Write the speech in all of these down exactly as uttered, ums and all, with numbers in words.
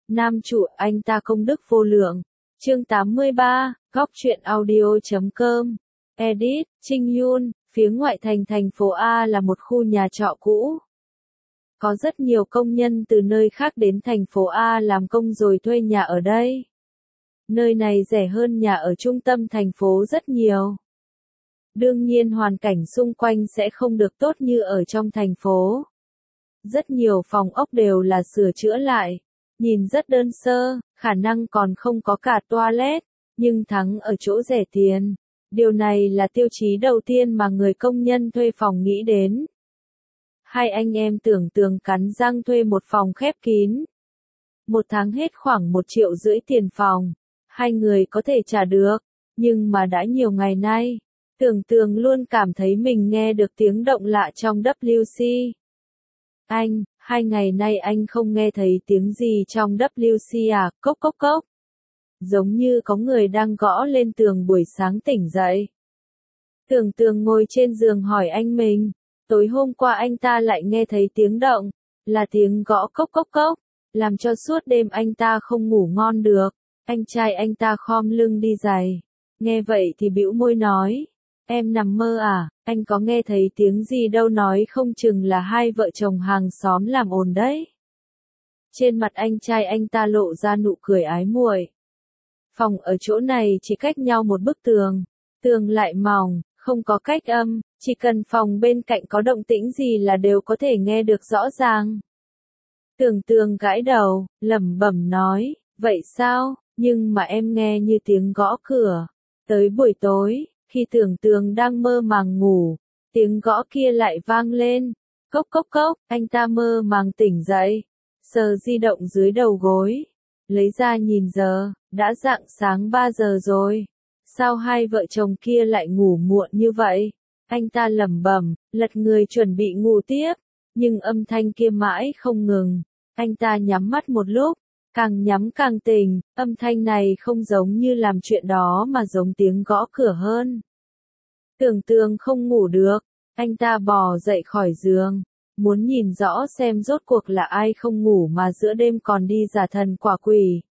Nam chủ anh ta công đức vô lượng. Chương tám mươi ba, góc truyện audio chấm com. Edit, Trinh Yun, phía ngoại thành thành phố A là một khu nhà trọ cũ. Có rất nhiều công nhân từ nơi khác đến thành phố A làm công rồi thuê nhà ở đây. Nơi này rẻ hơn nhà ở trung tâm thành phố rất nhiều. Đương nhiên hoàn cảnh xung quanh sẽ không được tốt như ở trong thành phố. Rất nhiều phòng ốc đều là sửa chữa lại, nhìn rất đơn sơ, khả năng còn không có cả toilet, nhưng thắng ở chỗ rẻ tiền. Điều này là tiêu chí đầu tiên mà người công nhân thuê phòng nghĩ đến. Hai anh em tưởng tường cắn răng thuê một phòng khép kín. Một tháng hết khoảng một triệu rưỡi tiền phòng, hai người có thể trả được, nhưng mà đã nhiều ngày nay, tưởng tường luôn cảm thấy mình nghe được tiếng động lạ trong W C. Anh, hai ngày nay anh không nghe thấy tiếng gì trong W C à, cốc cốc cốc. Giống như có người đang gõ lên tường buổi sáng tỉnh dậy. Tưởng tường ngồi trên giường hỏi anh mình, tối hôm qua anh ta lại nghe thấy tiếng động, là tiếng gõ cốc cốc cốc, làm cho suốt đêm anh ta không ngủ ngon được. Anh trai anh ta khom lưng đi giày, nghe vậy thì bĩu môi nói, em nằm mơ à, anh có nghe thấy tiếng gì đâu, nói không chừng là hai vợ chồng hàng xóm làm ồn đấy. Trên mặt anh trai anh ta lộ ra nụ cười ái muội. Phòng ở chỗ này chỉ cách nhau một bức tường, tường lại mỏng, không có cách âm, chỉ cần phòng bên cạnh có động tĩnh gì là đều có thể nghe được rõ ràng. Tưởng tường gãi đầu, lẩm bẩm nói, vậy sao, nhưng mà em nghe như tiếng gõ cửa. Tới buổi tối, khi tưởng tường đang mơ màng ngủ, tiếng gõ kia lại vang lên, cốc cốc cốc, anh ta mơ màng tỉnh dậy, sờ di động dưới đầu gối, lấy ra nhìn giờ, đã rạng sáng ba giờ rồi. Sao hai vợ chồng kia lại ngủ muộn như vậy? Anh ta lẩm bẩm, lật người chuẩn bị ngủ tiếp, nhưng âm thanh kia mãi không ngừng. Anh ta nhắm mắt một lúc, càng nhắm càng tỉnh, âm thanh này không giống như làm chuyện đó mà giống tiếng gõ cửa hơn. Tưởng tường không ngủ được, anh ta bò dậy khỏi giường, muốn nhìn rõ xem rốt cuộc là ai không ngủ mà giữa đêm còn đi giả thần quả quỷ.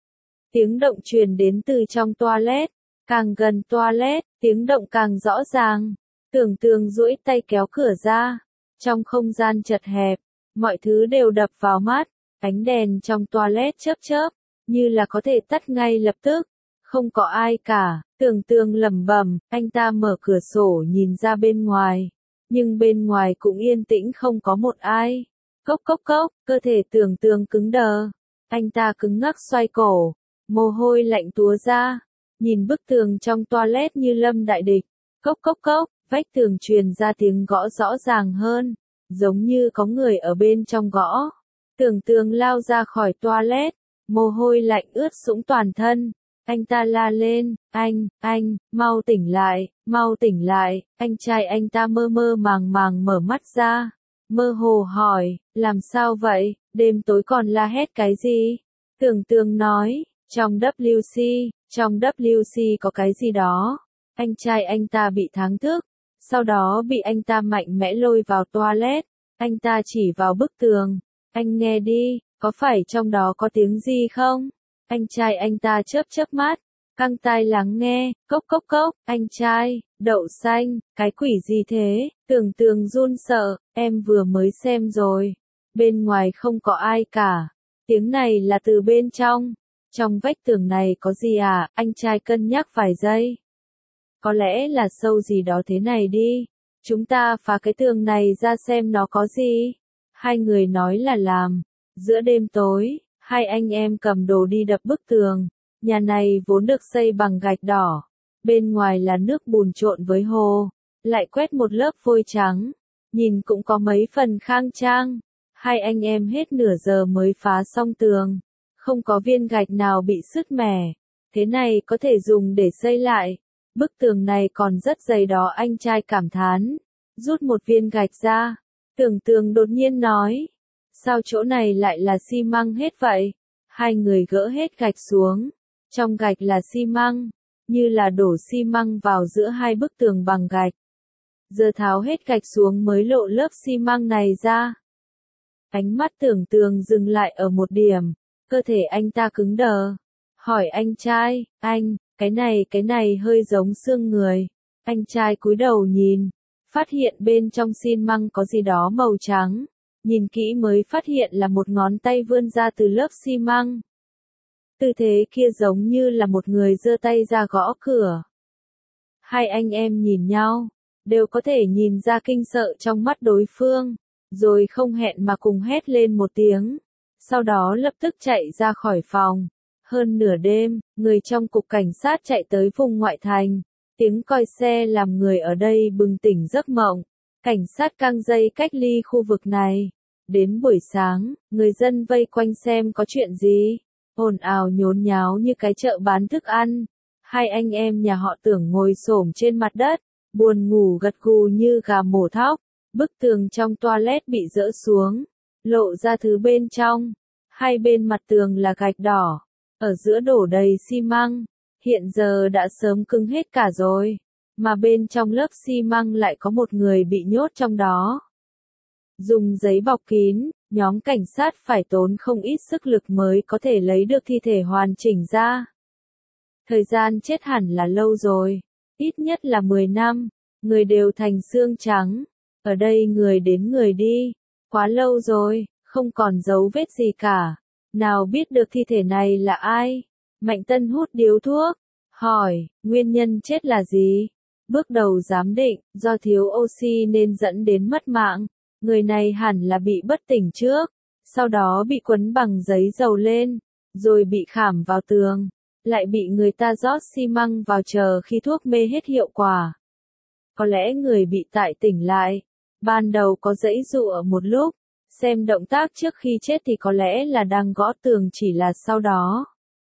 Tiếng động truyền đến từ trong toilet, càng gần toilet, tiếng động càng rõ ràng. Tưởng tường duỗi tay kéo cửa ra, trong không gian chật hẹp, mọi thứ đều đập vào mắt, ánh đèn trong toilet chớp chớp, như là có thể tắt ngay lập tức. Không có ai cả, tưởng tường lẩm bẩm, anh ta mở cửa sổ nhìn ra bên ngoài, nhưng bên ngoài cũng yên tĩnh không có một ai. Cốc cốc cốc, cơ thể tưởng tường cứng đờ, anh ta cứng ngắc xoay cổ, mồ hôi lạnh túa ra, nhìn bức tường trong toilet như lâm đại địch. Cốc cốc cốc, vách tường truyền ra tiếng gõ rõ ràng hơn, giống như có người ở bên trong gõ. Tưởng tường lao ra khỏi toilet, mồ hôi lạnh ướt sũng toàn thân. Anh ta la lên, anh, anh, mau tỉnh lại, mau tỉnh lại. Anh trai anh ta mơ mơ màng màng mở mắt ra, mơ hồ hỏi, làm sao vậy, đêm tối còn la hét cái gì? Tưởng tường nói, trong W C, trong W C có cái gì đó. Anh trai anh ta bị thắng thức, sau đó bị anh ta mạnh mẽ lôi vào toilet. Anh ta chỉ vào bức tường, anh nghe đi, có phải trong đó có tiếng gì không? Anh trai anh ta chớp chớp mắt, căng tai lắng nghe, cốc cốc cốc, anh trai, đậu xanh, cái quỷ gì thế? Tưởng tường run sợ, em vừa mới xem rồi, bên ngoài không có ai cả, tiếng này là từ bên trong, trong vách tường này có gì à? Anh trai cân nhắc vài giây. Có lẽ là sâu gì đó thế này đi, chúng ta phá cái tường này ra xem nó có gì. Hai người nói là làm. Giữa đêm tối, hai anh em cầm đồ đi đập bức tường. Nhà này vốn được xây bằng gạch đỏ, bên ngoài là nước bùn trộn với hồ, lại quét một lớp vôi trắng, nhìn cũng có mấy phần khang trang. Hai anh em hết nửa giờ mới phá xong tường, không có viên gạch nào bị sứt mẻ, thế này có thể dùng để xây lại. Bức tường này còn rất dày đó, anh trai cảm thán, rút một viên gạch ra. Tưởng tường đột nhiên nói, sao chỗ này lại là xi măng hết vậy? Hai người gỡ hết gạch xuống, trong gạch là xi măng, như là đổ xi măng vào giữa hai bức tường bằng gạch. Giờ tháo hết gạch xuống mới lộ lớp xi măng này ra. Ánh mắt tưởng tường dừng lại ở một điểm, Cơ thể anh ta cứng đờ. Hỏi anh trai, anh, cái này, cái này hơi giống xương người. Anh trai cúi đầu nhìn, phát hiện bên trong xi măng có gì đó màu trắng. Nhìn kỹ mới phát hiện là một ngón tay vươn ra từ lớp xi măng. Tư thế kia giống như là một người giơ tay ra gõ cửa. Hai anh em nhìn nhau, đều có thể nhìn ra kinh sợ trong mắt đối phương, rồi không hẹn mà cùng hét lên một tiếng. Sau đó lập tức chạy ra khỏi phòng. Hơn nửa đêm, người trong cục cảnh sát chạy tới vùng ngoại thành. Tiếng còi xe làm người ở đây bừng tỉnh giấc mộng. Cảnh sát căng dây cách ly khu vực này. Đến buổi sáng, người dân vây quanh xem có chuyện gì. Ồn ào nhốn nháo như cái chợ bán thức ăn. Hai anh em nhà họ Tưởng ngồi xổm trên mặt đất, buồn ngủ gật gù như gà mổ thóc. Bức tường trong toilet bị dỡ xuống, lộ ra thứ bên trong. Hai bên mặt tường là gạch đỏ, ở giữa đổ đầy xi măng, hiện giờ đã sớm cứng hết cả rồi, mà bên trong lớp xi măng lại có một người bị nhốt trong đó. Dùng giấy bọc kín, nhóm cảnh sát phải tốn không ít sức lực mới có thể lấy được thi thể hoàn chỉnh ra. Thời gian chết hẳn là lâu rồi, ít nhất là mười năm, người đều thành xương trắng. Ở đây người đến người đi, quá lâu rồi, không còn dấu vết gì cả. Nào biết được thi thể này là ai? Mạnh Tân hút điếu thuốc, hỏi, nguyên nhân chết là gì? Bước đầu giám định, do thiếu oxy nên dẫn đến mất mạng. Người này hẳn là bị bất tỉnh trước, sau đó bị quấn bằng giấy dầu lên, rồi bị khảm vào tường, lại bị người ta rót xi măng vào chờ khi thuốc mê hết hiệu quả. Có lẽ người bị tại tỉnh lại. Ban đầu có giãy giụa một lúc, xem động tác trước khi chết thì có lẽ là đang gõ tường, chỉ là sau đó.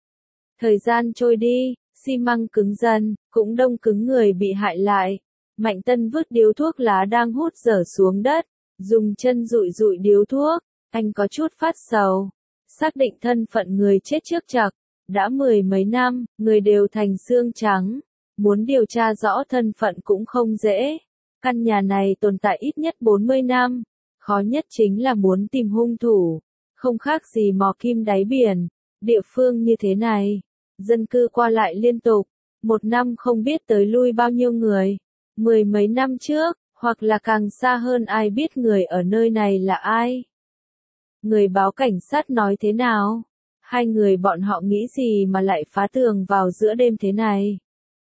Thời gian trôi đi, xi măng cứng dần, cũng đông cứng người bị hại lại. Mạnh Tân vứt điếu thuốc lá đang hút dở xuống đất, dùng chân dụi dụi điếu thuốc, anh có chút phát sầu. Xác định thân phận người chết trước chặc, đã mười mấy năm, người đều thành xương trắng. Muốn điều tra rõ thân phận cũng không dễ. Căn nhà này tồn tại ít nhất bốn mươi năm, khó nhất chính là muốn tìm hung thủ, không khác gì mò kim đáy biển. Địa phương như thế này, dân cư qua lại liên tục, một năm không biết tới lui bao nhiêu người. Mười mấy năm trước, hoặc là càng xa hơn ai biết người ở nơi này là ai. Người báo cảnh sát nói thế nào? Hai người bọn họ nghĩ gì mà lại phá tường vào giữa đêm thế này?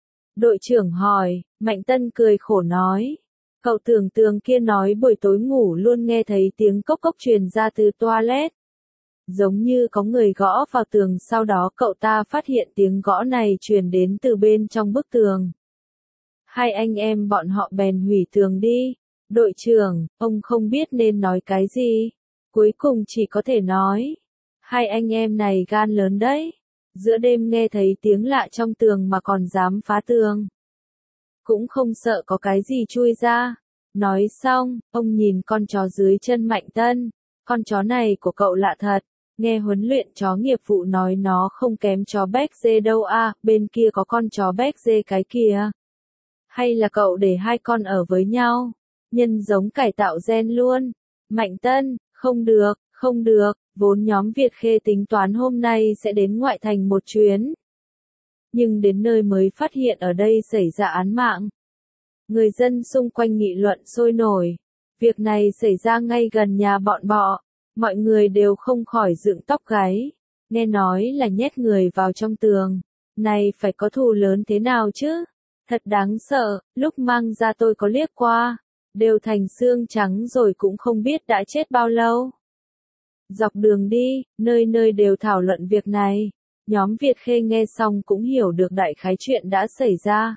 Đội trưởng hỏi, Mạnh Tân cười khổ nói. Cậu tưởng tường kia nói buổi tối ngủ luôn nghe thấy tiếng cốc cốc truyền ra từ toilet. Giống như có người gõ vào tường, sau đó cậu ta phát hiện tiếng gõ này truyền đến từ bên trong bức tường. Hai anh em bọn họ bèn hủy tường đi. Đội trưởng, ông không biết nên nói cái gì. Cuối cùng chỉ có thể nói. Hai anh em này gan lớn đấy. Giữa đêm nghe thấy tiếng lạ trong tường mà còn dám phá tường. Cũng không sợ có cái gì chui ra. Nói xong, ông nhìn con chó dưới chân Mạnh Tân. Con chó này của cậu lạ thật. Nghe huấn luyện chó nghiệp vụ nói nó không kém chó béc dê đâu à, bên kia có con chó béc dê cái kia. Hay là cậu để hai con ở với nhau, nhân giống cải tạo gen luôn. Mạnh Tân, không được, không được, vốn nhóm Việt Khê tính toán hôm nay sẽ đến ngoại thành một chuyến. Nhưng đến nơi mới phát hiện ở đây xảy ra án mạng. Người dân xung quanh nghị luận sôi nổi. Việc này xảy ra ngay gần nhà bọn bọ. Mọi người đều không khỏi dựng tóc gáy. Nghe nói là nhét người vào trong tường. Này phải có thù lớn thế nào chứ? Thật đáng sợ, lúc mang ra tôi có liếc qua. Đều thành xương trắng rồi cũng không biết đã chết bao lâu. Dọc đường đi, nơi nơi đều thảo luận việc này. Nhóm Việt Khê nghe xong cũng hiểu được đại khái chuyện đã xảy ra.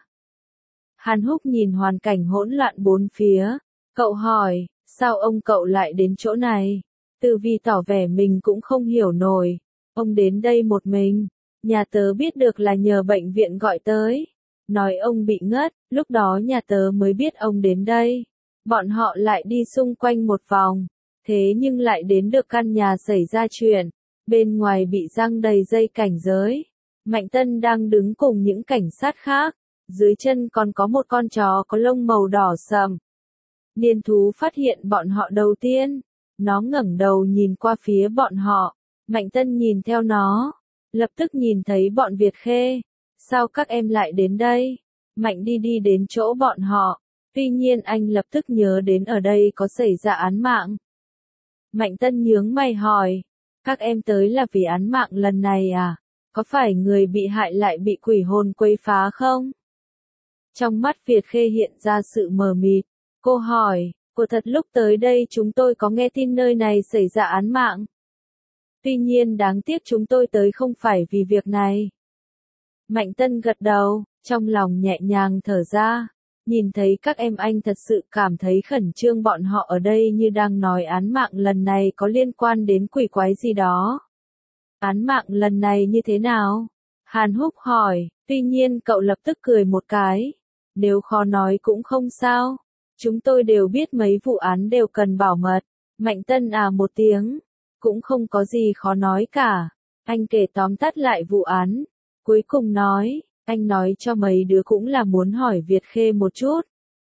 Hàn Húc nhìn hoàn cảnh hỗn loạn bốn phía. Cậu hỏi, sao ông cậu lại đến chỗ này? Từ Vi tỏ vẻ mình cũng không hiểu nổi. Ông đến đây một mình. Nhà tớ biết được là nhờ bệnh viện gọi tới. Nói ông bị ngất, lúc đó nhà tớ mới biết ông đến đây. Bọn họ lại đi xung quanh một vòng. Thế nhưng lại đến được căn nhà xảy ra chuyện. Bên ngoài bị giăng đầy dây cảnh giới. Mạnh Tân đang đứng cùng những cảnh sát khác. Dưới chân còn có một con chó có lông màu đỏ sậm. Niên thú phát hiện bọn họ đầu tiên. Nó ngẩng đầu nhìn qua phía bọn họ. Mạnh Tân nhìn theo nó, lập tức nhìn thấy bọn Việt Khê. Sao các em lại đến đây? Mạnh đi đi đến chỗ bọn họ. Tuy nhiên anh lập tức nhớ đến ở đây có xảy ra án mạng. Mạnh Tân nhướng mày hỏi, các em tới là vì án mạng lần này à? Có phải người bị hại lại bị quỷ hồn quấy phá không? Trong mắt Việt Khê hiện ra sự mờ mịt. Cô hỏi, cô thật lúc tới đây chúng tôi có nghe tin nơi này xảy ra án mạng. Tuy nhiên đáng tiếc chúng tôi tới không phải vì việc này. Mạnh Tân gật đầu, trong lòng nhẹ nhàng thở ra. Nhìn thấy các em anh thật sự cảm thấy khẩn trương, bọn họ ở đây như đang nói án mạng lần này có liên quan đến quỷ quái gì đó. Án mạng lần này như thế nào? Hàn Húc hỏi, tuy nhiên cậu lập tức cười một cái. Nếu khó nói cũng không sao. Chúng tôi đều biết mấy vụ án đều cần bảo mật. Mạnh Tân à một tiếng. Cũng không có gì khó nói cả. Anh kể tóm tắt lại vụ án. Cuối cùng nói, anh nói cho mấy đứa cũng là muốn hỏi Việt Khê một chút.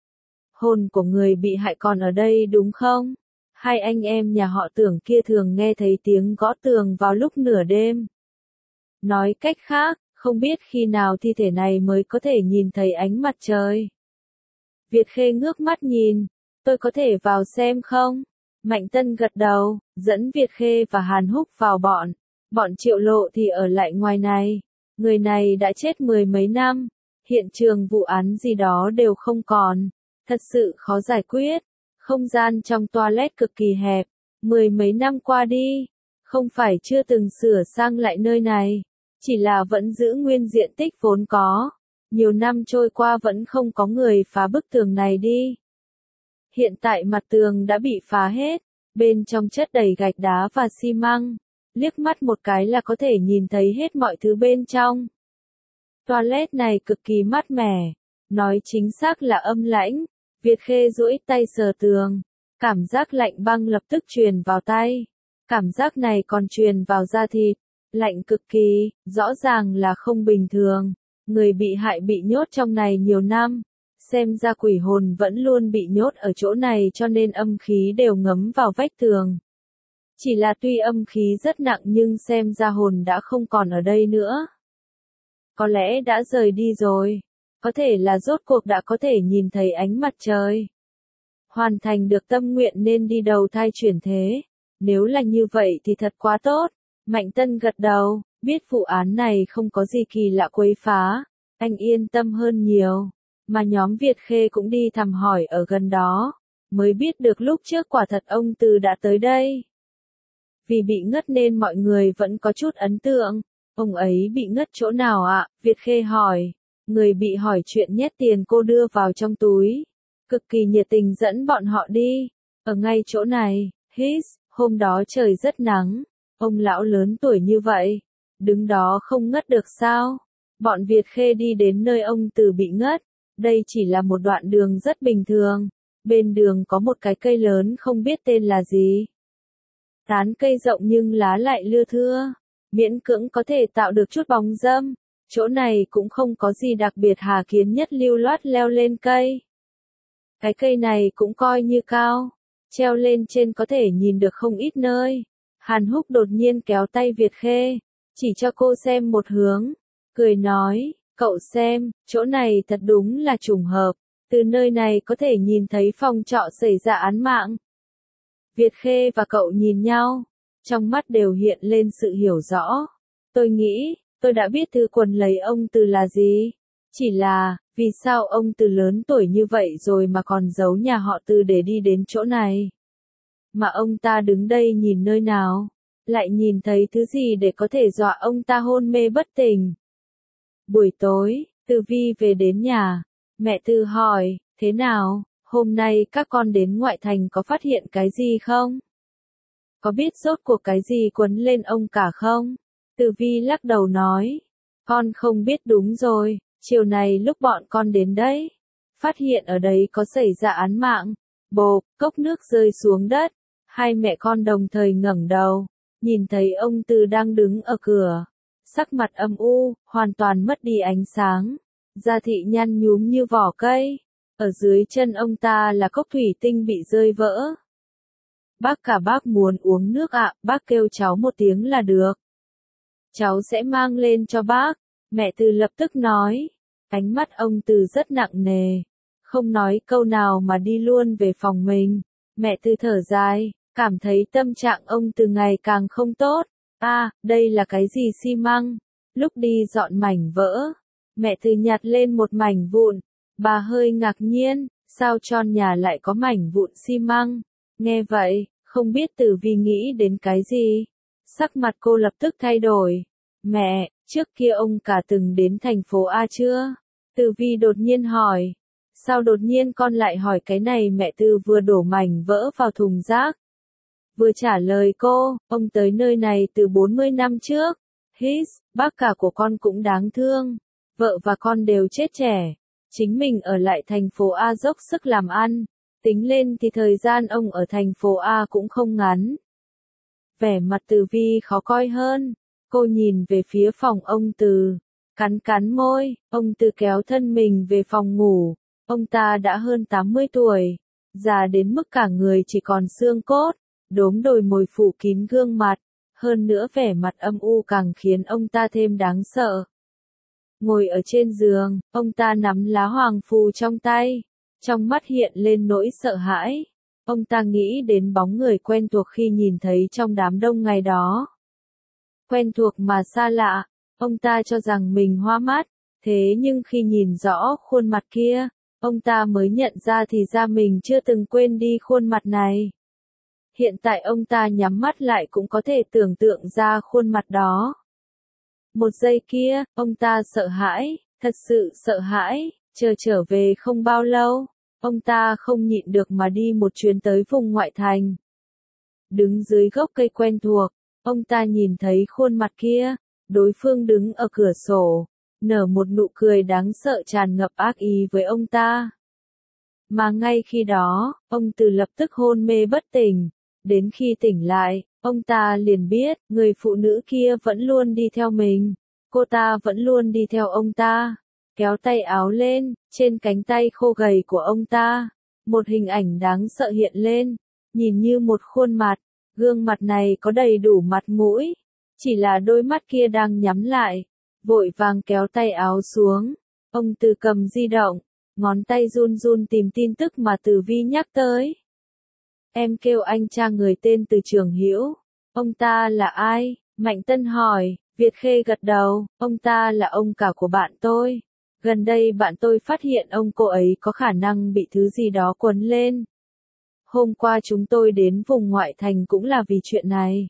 Hồn của người bị hại còn ở đây đúng không? Hai anh em nhà họ Tưởng kia thường nghe thấy tiếng gõ tường vào lúc nửa đêm. Nói cách khác, không biết khi nào thi thể này mới có thể nhìn thấy ánh mặt trời. Việt Khê ngước mắt nhìn, tôi có thể vào xem không? Mạnh Tân gật đầu, dẫn Việt Khê và Hàn Húc vào bọn. Bọn Triệu Lộ thì ở lại ngoài này. Người này đã chết mười mấy năm, hiện trường vụ án gì đó đều không còn, thật sự khó giải quyết. Không gian trong toilet cực kỳ hẹp, mười mấy năm qua đi, không phải chưa từng sửa sang lại nơi này, chỉ là vẫn giữ nguyên diện tích vốn có. Nhiều năm trôi qua vẫn không có người phá bức tường này đi. Hiện tại mặt tường đã bị phá hết, bên trong chất đầy gạch đá và xi măng. Liếc mắt một cái là có thể nhìn thấy hết mọi thứ bên trong. Toilet này cực kỳ mát mẻ, nói chính xác là âm lãnh. Việt Khê duỗi tay sờ tường, cảm giác lạnh băng lập tức truyền vào tay. Cảm giác này còn truyền vào da thịt, lạnh cực kỳ, rõ ràng là không bình thường. Người bị hại bị nhốt trong này nhiều năm, xem ra quỷ hồn vẫn luôn bị nhốt ở chỗ này cho nên âm khí đều ngấm vào vách tường. Chỉ là tuy âm khí rất nặng nhưng xem ra hồn đã không còn ở đây nữa. Có lẽ đã rời đi rồi. Có thể là rốt cuộc đã có thể nhìn thấy ánh mặt trời. Hoàn thành được tâm nguyện nên đi đầu thai chuyển thế. Nếu là như vậy thì thật quá tốt. Mạnh Tân gật đầu, biết vụ án này không có gì kỳ lạ quấy phá. Anh yên tâm hơn nhiều. Mà nhóm Việt Khê cũng đi thăm hỏi ở gần đó. Mới biết được lúc trước quả thật ông Từ đã tới đây. Vì bị ngất nên mọi người vẫn có chút ấn tượng. Ông ấy bị ngất chỗ nào ạ? Việt Khê hỏi. Người bị hỏi chuyện nhét tiền cô đưa vào trong túi. Cực kỳ nhiệt tình dẫn bọn họ đi. Ở ngay chỗ này, hít, hôm đó trời rất nắng. Ông lão lớn tuổi như vậy. Đứng đó không ngất được sao? Bọn Việt Khê đi đến nơi ông Từ bị ngất. Đây chỉ là một đoạn đường rất bình thường. Bên đường có một cái cây lớn không biết tên là gì. Tán cây rộng nhưng lá lại lưa thưa. Miễn cưỡng có thể tạo được chút bóng râm. Chỗ này cũng không có gì đặc biệt, Hà Kiến Nhất lưu loát leo lên cây. Cái cây này cũng coi như cao. Treo lên trên có thể nhìn được không ít nơi. Hàn Húc đột nhiên kéo tay Việt Khê. Chỉ cho cô xem một hướng. Cười nói, cậu xem, chỗ này thật đúng là trùng hợp. Từ nơi này có thể nhìn thấy phòng trọ xảy ra án mạng. Việt Khê và cậu nhìn nhau. Trong mắt đều hiện lên sự hiểu rõ. Tôi nghĩ, tôi đã biết thư quần lấy ông Từ là gì. Chỉ là, vì sao ông Từ lớn tuổi như vậy rồi mà còn giấu nhà họ Từ để đi đến chỗ này? Mà ông ta đứng đây nhìn nơi nào? Lại nhìn thấy thứ gì để có thể dọa ông ta hôn mê bất tỉnh? Buổi tối, Từ Vi về đến nhà. Mẹ Từ hỏi, thế nào, hôm nay các con đến ngoại thành có phát hiện cái gì không? Có biết rốt cuộc cái gì quấn lên ông cả không? Từ Vi lắc đầu nói, con không biết. Đúng rồi, chiều này lúc bọn con đến đấy, phát hiện ở đấy có xảy ra án mạng. Bộp, cốc nước rơi xuống đất. Hai mẹ con đồng thời ngẩng đầu, nhìn thấy ông Từ đang đứng ở cửa. Sắc mặt âm u, hoàn toàn mất đi ánh sáng. Da thị nhăn nhúm như vỏ cây. Ở dưới chân ông ta là cốc thủy tinh bị rơi vỡ. Bác cả bác muốn uống nước ạ, bác kêu cháu một tiếng là được. Cháu sẽ mang lên cho bác, mẹ Từ lập tức nói. Ánh mắt ông Từ rất nặng nề, không nói câu nào mà đi luôn về phòng mình. Mẹ Từ thở dài, cảm thấy tâm trạng ông Từ ngày càng không tốt. À, đây là cái gì xi măng? Lúc đi dọn mảnh vỡ, mẹ Từ nhặt lên một mảnh vụn. Bà hơi ngạc nhiên, sao tròn nhà lại có mảnh vụn xi măng? Nghe vậy, không biết Tử Vi nghĩ đến cái gì. Sắc mặt cô lập tức thay đổi. Mẹ, trước kia ông cả từng đến thành phố A chưa? Tử Vi đột nhiên hỏi. Sao đột nhiên con lại hỏi cái này? Mẹ Từ vừa đổ mảnh vỡ vào thùng rác, vừa trả lời cô, ông tới nơi này từ bốn mươi năm trước. Hít, bác cả của con cũng đáng thương. Vợ và con đều chết trẻ. Chính mình ở lại thành phố A dốc sức làm ăn. Tính lên thì thời gian ông ở thành phố A cũng không ngắn. Vẻ mặt Tử Vi khó coi hơn. Cô nhìn về phía phòng ông Từ, cắn cắn môi. Ông Từ kéo thân mình về phòng ngủ. Ông ta đã hơn tám mươi tuổi, già đến mức cả người chỉ còn xương cốt, đốm đồi mồi phủ kín gương mặt. Hơn nữa vẻ mặt âm u càng khiến ông ta thêm đáng sợ. Ngồi ở trên giường, ông ta nắm lá hoàng phù trong tay, trong mắt hiện lên nỗi sợ hãi. Ông ta nghĩ đến bóng người quen thuộc khi nhìn thấy trong đám đông ngày đó. Quen thuộc mà xa lạ, ông ta cho rằng mình hoa mắt, thế nhưng khi nhìn rõ khuôn mặt kia, ông ta mới nhận ra thì ra mình chưa từng quên đi khuôn mặt này. Hiện tại ông ta nhắm mắt lại cũng có thể tưởng tượng ra khuôn mặt đó. Một giây kia, ông ta sợ hãi, thật sự sợ hãi. Chờ trở về không bao lâu, ông ta không nhịn được mà đi một chuyến tới vùng ngoại thành. Đứng dưới gốc cây quen thuộc, ông ta nhìn thấy khuôn mặt kia, đối phương đứng ở cửa sổ, nở một nụ cười đáng sợ tràn ngập ác ý với ông ta. Mà ngay khi đó, ông Từ lập tức hôn mê bất tỉnh. Đến khi tỉnh lại, ông ta liền biết, người phụ nữ kia vẫn luôn đi theo mình. Cô ta vẫn luôn đi theo ông ta. Kéo tay áo lên, trên cánh tay khô gầy của ông ta, một hình ảnh đáng sợ hiện lên, nhìn như một khuôn mặt. Gương mặt này có đầy đủ mặt mũi, chỉ là đôi mắt kia đang nhắm lại. Vội vàng kéo tay áo xuống, ông Từ cầm di động, ngón tay run run tìm tin tức mà Tử Vi nhắc tới. Em kêu anh cha người tên Từ Trường Hữu. Ông ta là ai? Mạnh Tân hỏi. Việt Khê gật đầu, ông ta là ông cả của bạn tôi. Gần đây bạn tôi phát hiện ông cô ấy có khả năng bị thứ gì đó quấn lên. Hôm qua chúng tôi đến vùng ngoại thành cũng là vì chuyện này.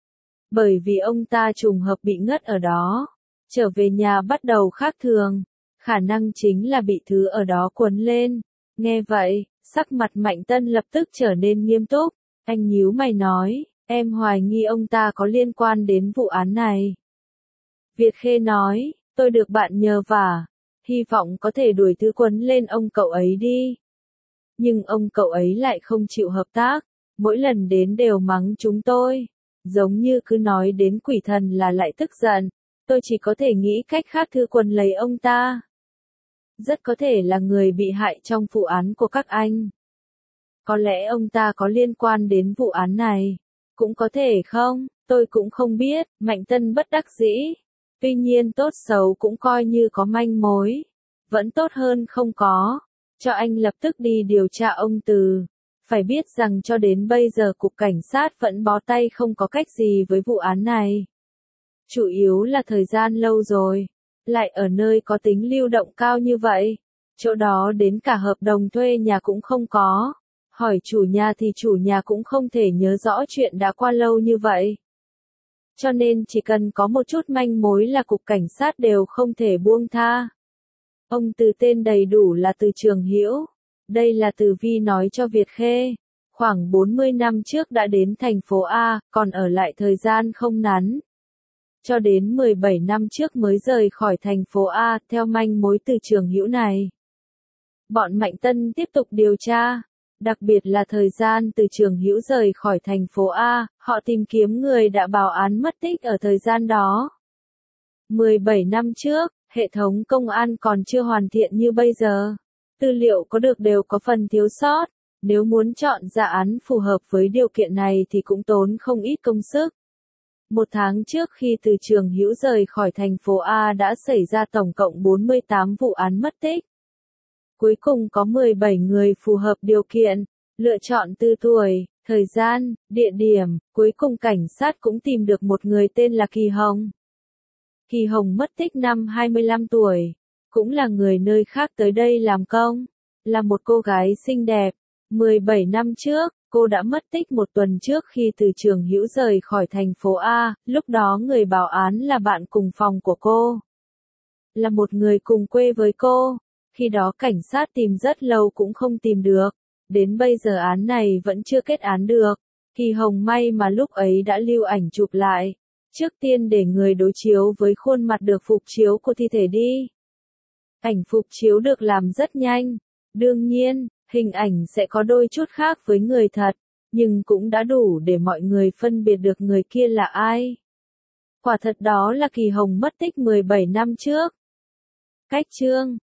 Bởi vì ông ta trùng hợp bị ngất ở đó, trở về nhà bắt đầu khác thường, khả năng chính là bị thứ ở đó quấn lên. Nghe vậy, sắc mặt Mạnh Tân lập tức trở nên nghiêm túc, anh nhíu mày nói, em hoài nghi ông ta có liên quan đến vụ án này. Việt Khê nói, tôi được bạn nhờ vả, hy vọng có thể đuổi thứ quấn lên ông cậu ấy đi. Nhưng ông cậu ấy lại không chịu hợp tác, mỗi lần đến đều mắng chúng tôi, giống như cứ nói đến quỷ thần là lại tức giận. Tôi chỉ có thể nghĩ cách khác thứ quấn lấy ông ta. Rất có thể là người bị hại trong vụ án của các anh. Có lẽ ông ta có liên quan đến vụ án này. Cũng có thể không, tôi cũng không biết. Mạnh Tân bất đắc dĩ. Tuy nhiên tốt xấu cũng coi như có manh mối. Vẫn tốt hơn không có. Cho anh lập tức đi điều tra ông Từ. Phải biết rằng cho đến bây giờ cục cảnh sát vẫn bó tay không có cách gì với vụ án này. Chủ yếu là thời gian lâu rồi. Lại ở nơi có tính lưu động cao như vậy. Chỗ đó đến cả hợp đồng thuê nhà cũng không có. Hỏi chủ nhà thì chủ nhà cũng không thể nhớ rõ chuyện đã qua lâu như vậy. Cho nên chỉ cần có một chút manh mối là cục cảnh sát đều không thể buông tha. Ông Từ tên đầy đủ là Từ Trường Hữu. Đây là Tử Vi nói cho Việt Khê. Khoảng bốn mươi năm trước đã đến thành phố A, còn ở lại thời gian không ngắn. Cho đến mười bảy năm trước mới rời khỏi thành phố A, theo manh mối Từ Trường Hữu này. Bọn Mạnh Tân tiếp tục điều tra. Đặc biệt là thời gian Từ Trường Hữu rời khỏi thành phố A, họ tìm kiếm người đã báo án mất tích ở thời gian đó. mười bảy năm trước, hệ thống công an còn chưa hoàn thiện như bây giờ. Tư liệu có được đều có phần thiếu sót. Nếu muốn chọn ra án phù hợp với điều kiện này thì cũng tốn không ít công sức. Một tháng trước khi từ Trường Hữu rời khỏi thành phố A đã xảy ra tổng cộng bốn mươi tám vụ án mất tích. Cuối cùng có mười bảy người phù hợp điều kiện, lựa chọn từ tuổi, thời gian, địa điểm, cuối cùng cảnh sát cũng tìm được một người tên là Kỳ Hồng. Kỳ Hồng mất tích năm hai mươi lăm tuổi, cũng là người nơi khác tới đây làm công, là một cô gái xinh đẹp. mười bảy năm trước, cô đã mất tích một tuần trước khi từ Trường Hữu rời khỏi thành phố A, lúc đó người báo án là bạn cùng phòng của cô. Là một người cùng quê với cô. Khi đó cảnh sát tìm rất lâu cũng không tìm được. Đến bây giờ án này vẫn chưa kết án được. Kỳ Hồng may mà lúc ấy đã lưu ảnh chụp lại. Trước tiên để người đối chiếu với khuôn mặt được phục chiếu của thi thể đi. Ảnh phục chiếu được làm rất nhanh. Đương nhiên, hình ảnh sẽ có đôi chút khác với người thật, nhưng cũng đã đủ để mọi người phân biệt được người kia là ai. Quả thật đó là Kỳ Hồng mất tích mười bảy năm trước. Cách chương